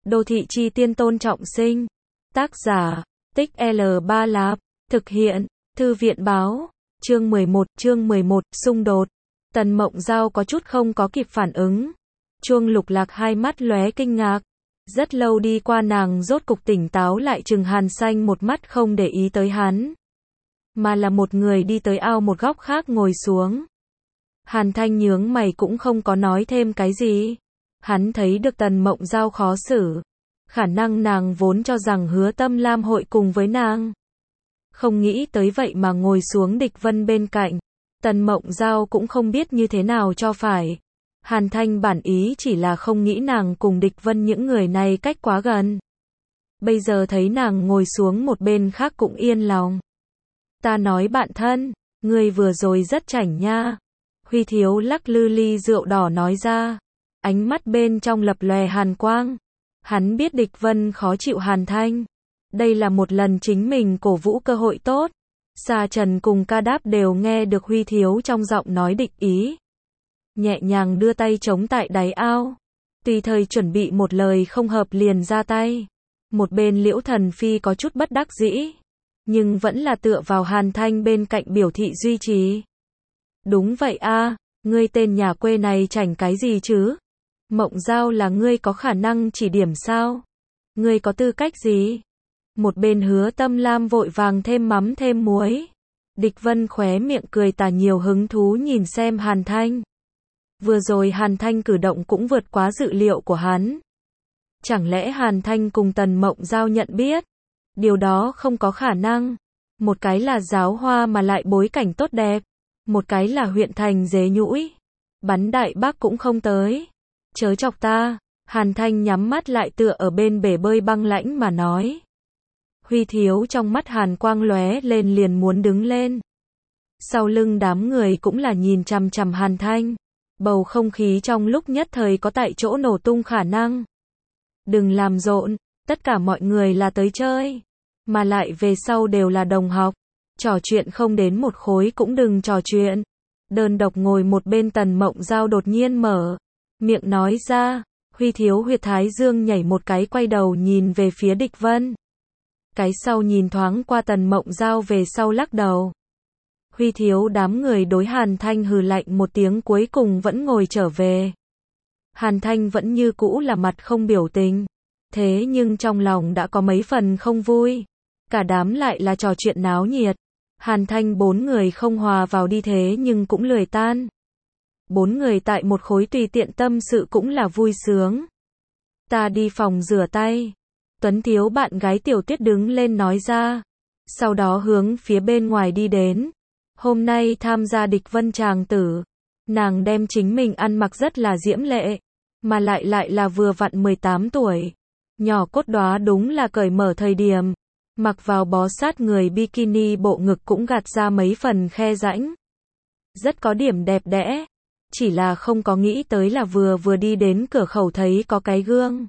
Đô thị chi tiên tôn trọng sinh. Tác giả, Tích L3 Lạp. Thực hiện, Thư viện báo. Chương 11, xung đột. Tần Mộng Giao có chút không có kịp phản ứng. Chuông Lục Lạc hai mắt lóe kinh ngạc. Rất lâu đi qua nàng rốt cục tỉnh táo lại, chừng Hàn Xanh một mắt không để ý tới hắn. Mà là một người đi tới ao một góc khác ngồi xuống. Hàn Thanh nhướng mày cũng không có nói thêm cái gì. Hắn thấy được Tần Mộng Giao khó xử. Khả năng nàng vốn cho rằng Hứa Tâm Lam hội cùng với nàng. Không nghĩ tới vậy mà ngồi xuống Địch Vân bên cạnh. Tần Mộng Giao cũng không biết như thế nào cho phải. Hàn Thanh bản ý chỉ là không nghĩ nàng cùng Địch Vân những người này cách quá gần. Bây giờ thấy nàng ngồi xuống một bên khác cũng yên lòng. Ta nói bạn thân, ngươi vừa rồi rất chảnh nha. Huy Thiếu lắc lư ly rượu đỏ nói ra. Ánh mắt bên trong lập lòe hàn quang. Hắn biết Địch Vân khó chịu Hàn Thanh. Đây là một lần chính mình cổ vũ cơ hội tốt. Sa Trần cùng Ca Đáp đều nghe được Huy Thiếu trong giọng nói địch ý. Nhẹ nhàng đưa tay chống tại đáy ao. Tùy thời chuẩn bị một lời không hợp liền ra tay. Một bên Liễu Thần Phi có chút bất đắc dĩ. Nhưng vẫn là tựa vào Hàn Thanh bên cạnh biểu thị duy trì. Đúng vậy a, ngươi tên nhà quê này chảnh cái gì chứ? Mộng Giao là ngươi có khả năng chỉ điểm sao? Ngươi có tư cách gì? Một bên Hứa Tâm Lam vội vàng thêm mắm thêm muối. Địch Vân khóe miệng cười tà nhiều hứng thú nhìn xem Hàn Thanh. Vừa rồi Hàn Thanh cử động cũng vượt quá dự liệu của hắn. Chẳng lẽ Hàn Thanh cùng Tần Mộng Giao nhận biết? Điều đó không có khả năng. Một cái là giáo hoa mà lại bối cảnh tốt đẹp. Một cái là huyện thành dế nhũi. Bắn đại bác cũng không tới. Chớ chọc ta. Hàn Thanh nhắm mắt lại tựa ở bên bể bơi băng lãnh mà nói. Huy Thiếu trong mắt hàn quang lóe lên liền muốn đứng lên. Sau lưng đám người cũng là nhìn chằm chằm Hàn Thanh. Bầu không khí trong lúc nhất thời có tại chỗ nổ tung khả năng. Đừng làm rộn, tất cả mọi người là tới chơi. Mà lại về sau đều là đồng học. Trò chuyện không đến một khối cũng đừng trò chuyện. Đơn độc ngồi một bên Tần Mộng Giao đột nhiên mở miệng nói ra. Huy Thiếu huyệt thái dương nhảy một cái, quay đầu nhìn về phía Địch Vân. Cái sau nhìn thoáng qua Tần Mộng Giao về sau lắc đầu. Huy Thiếu đám người đối Hàn Thanh hừ lạnh một tiếng, cuối cùng vẫn ngồi trở về. Hàn Thanh vẫn như cũ là mặt không biểu tình. Thế nhưng trong lòng đã có mấy phần không vui. Cả đám lại là trò chuyện náo nhiệt. Hàn Thanh bốn người không hòa vào đi thế nhưng cũng lười tan. Bốn người tại một khối tùy tiện tâm sự cũng là vui sướng. Ta đi phòng rửa tay. Tuấn Thiếu bạn gái Tiểu Tuyết đứng lên nói ra. Sau đó hướng phía bên ngoài đi đến. Hôm nay tham gia Địch Vân tràng tử. Nàng đem chính mình ăn mặc rất là diễm lệ. Mà lại là vừa vặn 18 tuổi. Nhỏ cốt đóa đúng là cởi mở thời điểm. Mặc vào bó sát người bikini, bộ ngực cũng gạt ra mấy phần khe rãnh. Rất có điểm đẹp đẽ. Chỉ là không có nghĩ tới là vừa đi đến cửa khẩu thấy có cái gương.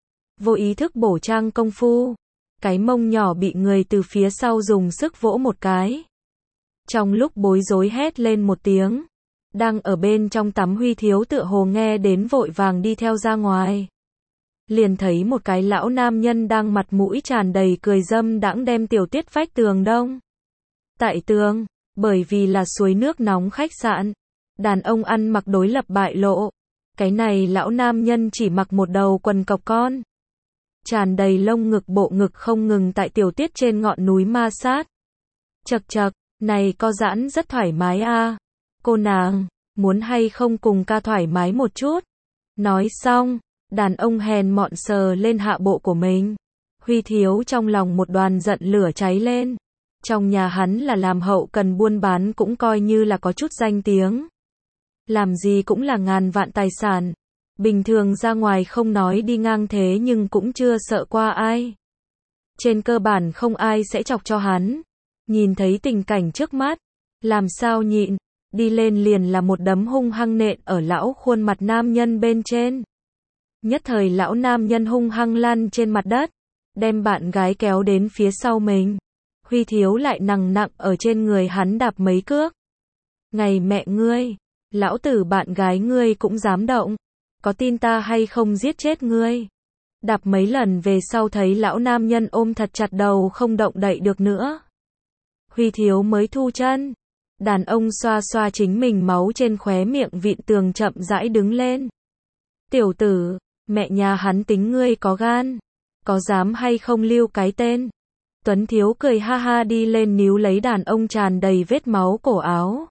Vô ý thức bổ trang công phu. Cái mông nhỏ bị người từ phía sau dùng sức vỗ một cái. Trong lúc bối rối hét lên một tiếng. Đang ở bên trong tắm Huy Thiếu tựa hồ nghe đến vội vàng đi theo ra ngoài. Liền thấy một cái lão nam nhân đang mặt mũi tràn đầy cười dâm đãng đem Tiểu Tuyết vách tường đông. Tại tường, bởi vì là suối nước nóng khách sạn. Đàn ông ăn mặc đối lập bại lộ. Cái này lão nam nhân chỉ mặc một đầu quần cộc con. Tràn đầy lông ngực, bộ ngực không ngừng tại Tiểu Tuyết trên ngọn núi ma sát. Chậc chậc, này co giãn rất thoải mái a. Cô nàng, muốn hay không cùng ca thoải mái một chút? Nói xong, đàn ông hèn mọn sờ lên hạ bộ của mình. Huy Thiếu trong lòng một đoàn giận lửa cháy lên. Trong nhà hắn là làm hậu cần buôn bán cũng coi như là có chút danh tiếng. Làm gì cũng là ngàn vạn tài sản. Bình thường ra ngoài không nói đi ngang thế nhưng cũng chưa sợ qua ai. Trên cơ bản không ai sẽ chọc cho hắn. Nhìn thấy tình cảnh trước mắt, làm sao nhịn, đi lên liền là một đấm hung hăng nện ở lão khuôn mặt nam nhân bên trên. Nhất thời lão nam nhân hung hăng lăn trên mặt đất, đem bạn gái kéo đến phía sau mình. Huy Thiếu lại nặng ở trên người hắn đạp mấy cước. Ngày mẹ ngươi, lão tử bạn gái ngươi cũng dám động. Có tin ta hay không giết chết ngươi? Đạp mấy lần về sau thấy lão nam nhân ôm thật chặt đầu không động đậy được nữa. Huy Thiếu mới thu chân. Đàn ông xoa xoa chính mình máu trên khóe miệng vịn tường chậm rãi đứng lên. Tiểu tử, mẹ nhà hắn tính ngươi có gan. Có dám hay không lưu cái tên. Tuấn Thiếu cười ha ha đi lên níu lấy đàn ông tràn đầy vết máu cổ áo.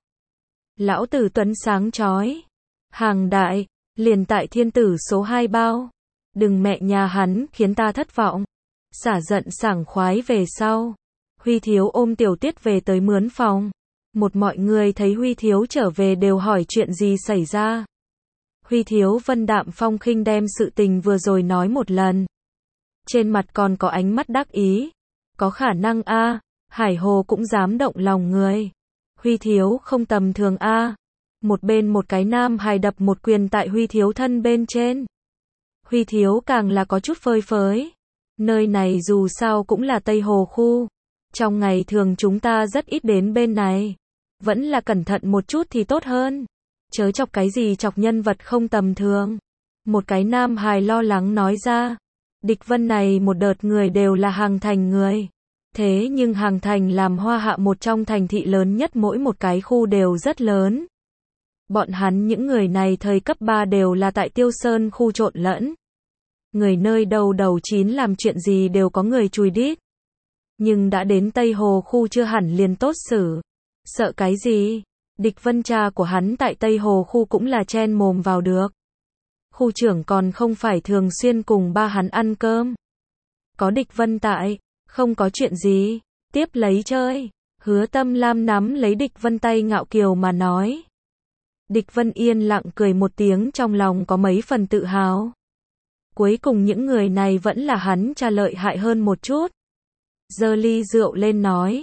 Lão tử Tuấn sáng chói. Hàng đại, liền tại thiên tử số 2 bao. Đừng mẹ nhà hắn khiến ta thất vọng. Xả giận sảng khoái về sau. Huy Thiếu ôm Tiểu Tiết về tới mướn phòng. Một mọi người thấy Huy Thiếu trở về đều hỏi chuyện gì xảy ra. Huy Thiếu vân đạm phong khinh đem sự tình vừa rồi nói một lần. Trên mặt còn có ánh mắt đắc ý. Có khả năng a, Hải Hồ cũng dám động lòng người. Huy Thiếu không tầm thường a. Một bên một cái nam hài đập một quyền tại Huy Thiếu thân bên trên. Huy Thiếu càng là có chút phơi phới. Nơi này dù sao cũng là Tây Hồ khu. Trong ngày thường chúng ta rất ít đến bên này. Vẫn là cẩn thận một chút thì tốt hơn. Chớ chọc cái gì chọc nhân vật không tầm thường. Một cái nam hài lo lắng nói ra. Địch Vân này một đợt người đều là Hàng Thành người. Thế nhưng Hàng Thành làm Hoa Hạ một trong thành thị lớn nhất, mỗi một cái khu đều rất lớn. Bọn hắn những người này thời cấp 3 đều là tại Tiêu Sơn khu trộn lẫn. Người nơi đầu đầu chín làm chuyện gì đều có người chùi đít. Nhưng đã đến Tây Hồ khu chưa hẳn liền tốt xử. Sợ cái gì? Địch Vân cha của hắn tại Tây Hồ khu cũng là chen mồm vào được. Khu trưởng còn không phải thường xuyên cùng ba hắn ăn cơm. Có Địch Vân tại, không có chuyện gì, tiếp lấy chơi. Hứa Tâm Lam nắm lấy Địch Vân tay ngạo kiều mà nói. Địch Vân yên lặng cười một tiếng, trong lòng có mấy phần tự hào. Cuối cùng những người này vẫn là hắn cha lợi hại hơn một chút. Giơ ly rượu lên nói.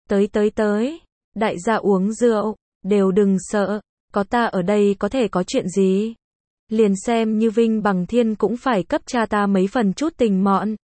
Tới, đại gia uống rượu, đều đừng sợ, có ta ở đây có thể có chuyện gì. Liền xem như Vinh Bằng Thiên cũng phải cấp cha ta mấy phần chút tình mọn.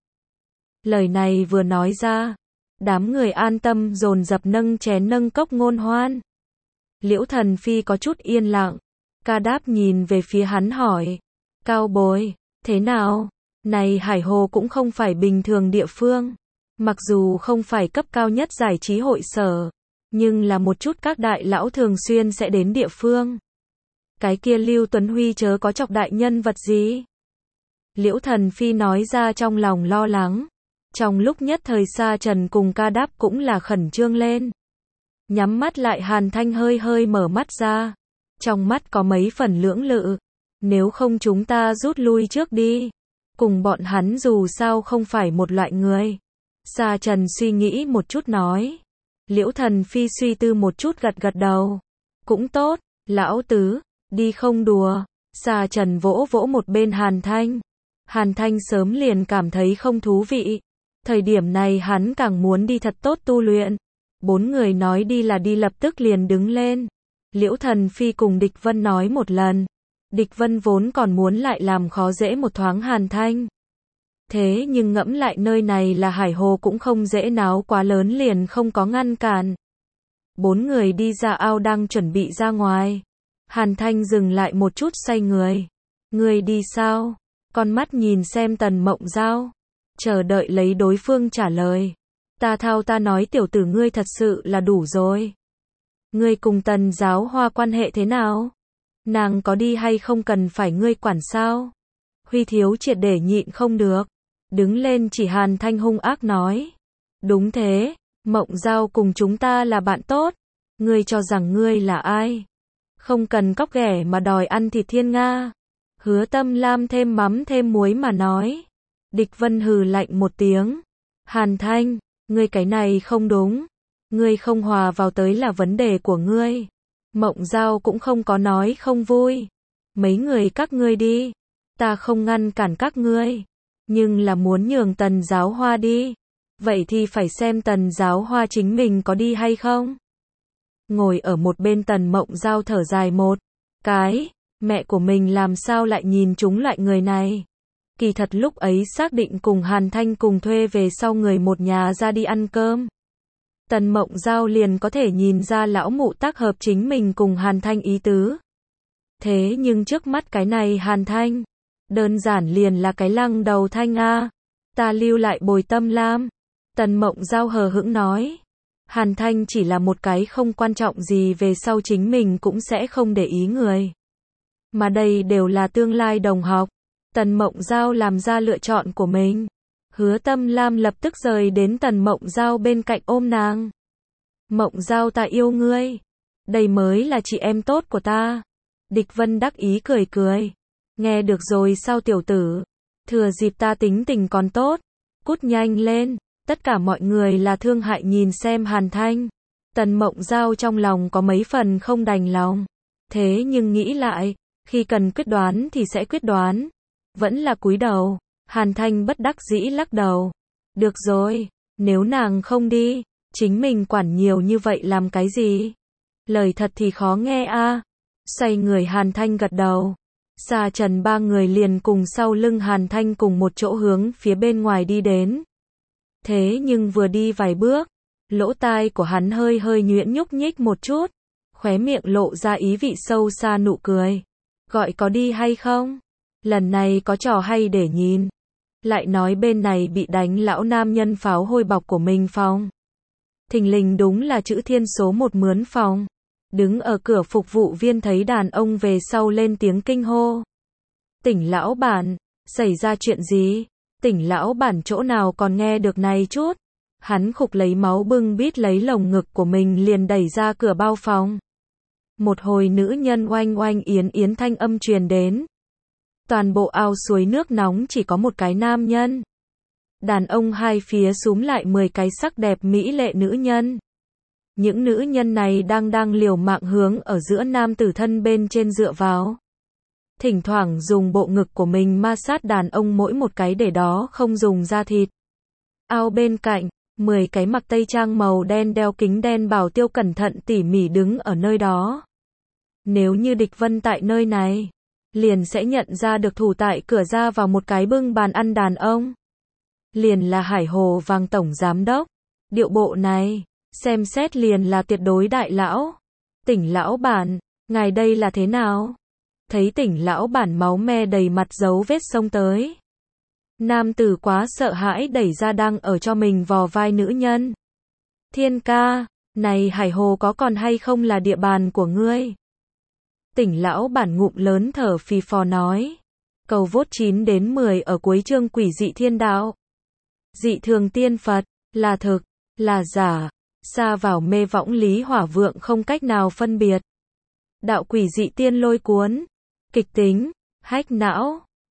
Lời này vừa nói ra, đám người an tâm dồn dập nâng chén nâng cốc ngôn hoan. Liễu Thần Phi có chút yên lặng, Ca Đáp nhìn về phía hắn hỏi. Cao bối, thế nào? Này Hải Hồ cũng không phải bình thường địa phương. Mặc dù không phải cấp cao nhất giải trí hội sở, nhưng là một chút các đại lão thường xuyên sẽ đến địa phương. Cái kia Lưu Tuấn Huy chớ có chọc đại nhân vật gì? Liễu Thần Phi nói ra trong lòng lo lắng. Trong lúc nhất thời Sa Trần cùng Ca Đáp cũng là khẩn trương lên. Nhắm mắt lại Hàn Thanh hơi hơi mở mắt ra. Trong mắt có mấy phần lưỡng lự. Nếu không chúng ta rút lui trước đi. Cùng bọn hắn dù sao không phải một loại người. Sa Trần suy nghĩ một chút nói. Liễu Thần Phi suy tư một chút gật gật đầu. Cũng tốt, lão tứ, đi không đùa. Sa Trần vỗ vỗ một bên Hàn Thanh. Hàn Thanh sớm liền cảm thấy không thú vị. Thời điểm này hắn càng muốn đi thật tốt tu luyện. Bốn người nói đi là đi lập tức liền đứng lên. Liễu Thần Phi cùng Địch Vân nói một lần. Địch Vân vốn còn muốn lại làm khó dễ một thoáng Hàn Thanh. Thế nhưng ngẫm lại nơi này là Hải Hồ cũng không dễ, náo quá lớn liền không có ngăn cản. Bốn người đi ra ao đang chuẩn bị ra ngoài. Hàn Thanh dừng lại một chút xoay người. Người đi sao? Con mắt nhìn xem Tần Mộng Giao. Chờ đợi lấy đối phương trả lời. Ta nói tiểu tử ngươi thật sự là đủ rồi. Ngươi cùng Tần Giáo Hoa quan hệ thế nào? Nàng có đi hay không cần phải ngươi quản sao? Huy Thiếu triệt để nhịn không được. Đứng lên chỉ Hàn Thanh hung ác nói. Đúng thế, Mộng Giao cùng chúng ta là bạn tốt. Ngươi cho rằng ngươi là ai? Không cần cóc ghẻ mà đòi ăn thịt thiên nga. Hứa Tâm Lam thêm mắm thêm muối mà nói. Địch Vân hừ lạnh một tiếng. Hàn Thanh, ngươi cái này không đúng. Ngươi không hòa vào tới là vấn đề của ngươi. Mộng Giao cũng không có nói không vui. Mấy người các ngươi đi. Ta không ngăn cản các ngươi. Nhưng là muốn nhường Tần Giáo Hoa đi. Vậy thì phải xem Tần Giáo Hoa chính mình có đi hay không. Ngồi ở một bên Tần Mộng Giao thở dài một cái. Mẹ của mình làm sao lại nhìn chúng loại người này. Kỳ thật lúc ấy xác định cùng Hàn Thanh cùng thuê về sau người một nhà ra đi ăn cơm. Tần Mộng Giao liền có thể nhìn ra lão mụ tác hợp chính mình cùng Hàn Thanh ý tứ. Thế nhưng trước mắt cái này Hàn Thanh, Đơn giản liền là cái lăng đầu thanh a. Ta lưu lại bồi Tâm Lam. Tần Mộng Giao hờ hững nói. Hàn Thanh chỉ là một cái không quan trọng gì về sau chính mình cũng sẽ không để ý người. Mà đây đều là tương lai đồng học. Tần Mộng Giao làm ra lựa chọn của mình. Hứa Tâm Lam lập tức rời đến Tần Mộng Giao bên cạnh ôm nàng. Mộng Giao ta yêu ngươi. Đây mới là chị em tốt của ta. Địch Vân đắc ý cười cười. Nghe được rồi sao tiểu tử. Thừa dịp ta tính tình còn tốt. Cút nhanh lên. Tất cả mọi người là thương hại nhìn xem Hàn Thanh. Tần Mộng Giao trong lòng có mấy phần không đành lòng. Thế nhưng nghĩ lại, khi cần quyết đoán thì sẽ quyết đoán. Vẫn là cúi đầu. Hàn Thanh bất đắc dĩ lắc đầu. Được rồi, nếu nàng không đi, chính mình quản nhiều như vậy làm cái gì? Lời thật thì khó nghe a. Xoay người Hàn Thanh gật đầu. Sa Trần ba người liền cùng sau lưng Hàn Thanh cùng một chỗ hướng phía bên ngoài đi đến. Thế nhưng vừa đi vài bước, lỗ tai của hắn hơi hơi nhuyễn nhúc nhích một chút, khóe miệng lộ ra ý vị sâu xa nụ cười. Gọi có đi hay không? Lần này có trò hay để nhìn. Lại nói bên này bị đánh lão nam nhân pháo hôi bọc của mình phòng. Thình lình đúng là chữ Thiên số 1 mướn phòng. Đứng ở cửa phục vụ viên thấy đàn ông về sau lên tiếng kinh hô. Tỉnh lão bản, xảy ra chuyện gì? Tỉnh lão bản chỗ nào còn nghe được này chút. Hắn khục lấy máu bưng bít lấy lồng ngực của mình liền đẩy ra cửa bao phòng. Một hồi nữ nhân oanh oanh yến yến thanh âm truyền đến. Toàn bộ ao suối nước nóng chỉ có một cái nam nhân. Đàn ông hai phía xúm lại 10 cái sắc đẹp mỹ lệ nữ nhân. Những nữ nhân này đang liều mạng hướng ở giữa nam tử thân bên trên dựa vào. Thỉnh thoảng dùng bộ ngực của mình ma sát đàn ông mỗi một cái để đó không dùng da thịt. Ao bên cạnh, 10 cái mặc tây trang màu đen đeo kính đen bảo tiêu cẩn thận tỉ mỉ đứng ở nơi đó. Nếu như Địch Vân tại nơi này, liền sẽ nhận ra được thủ tại cửa ra vào một cái bưng bàn ăn đàn ông. Liền là Hải Hồ Vàng tổng giám đốc. Điệu bộ này, xem xét liền là tuyệt đối đại lão. Tỉnh lão bản, ngài đây là thế nào? Thấy tỉnh lão bản máu me đầy mặt dấu vết xông tới. Nam tử quá sợ hãi đẩy ra đang ở cho mình vò vai nữ nhân. Thiên ca, này Hải Hồ có còn hay không là địa bàn của ngươi? Tỉnh lão bản ngụm lớn thở phì phò nói. Cầu vốt 9 đến 10 ở cuối chương Quỷ dị thiên đạo. Dị thường tiên Phật, là thực, là giả, xa vào mê võng lý hỏa vượng không cách nào phân biệt. Đạo quỷ dị tiên lôi cuốn, kịch tính, hách não.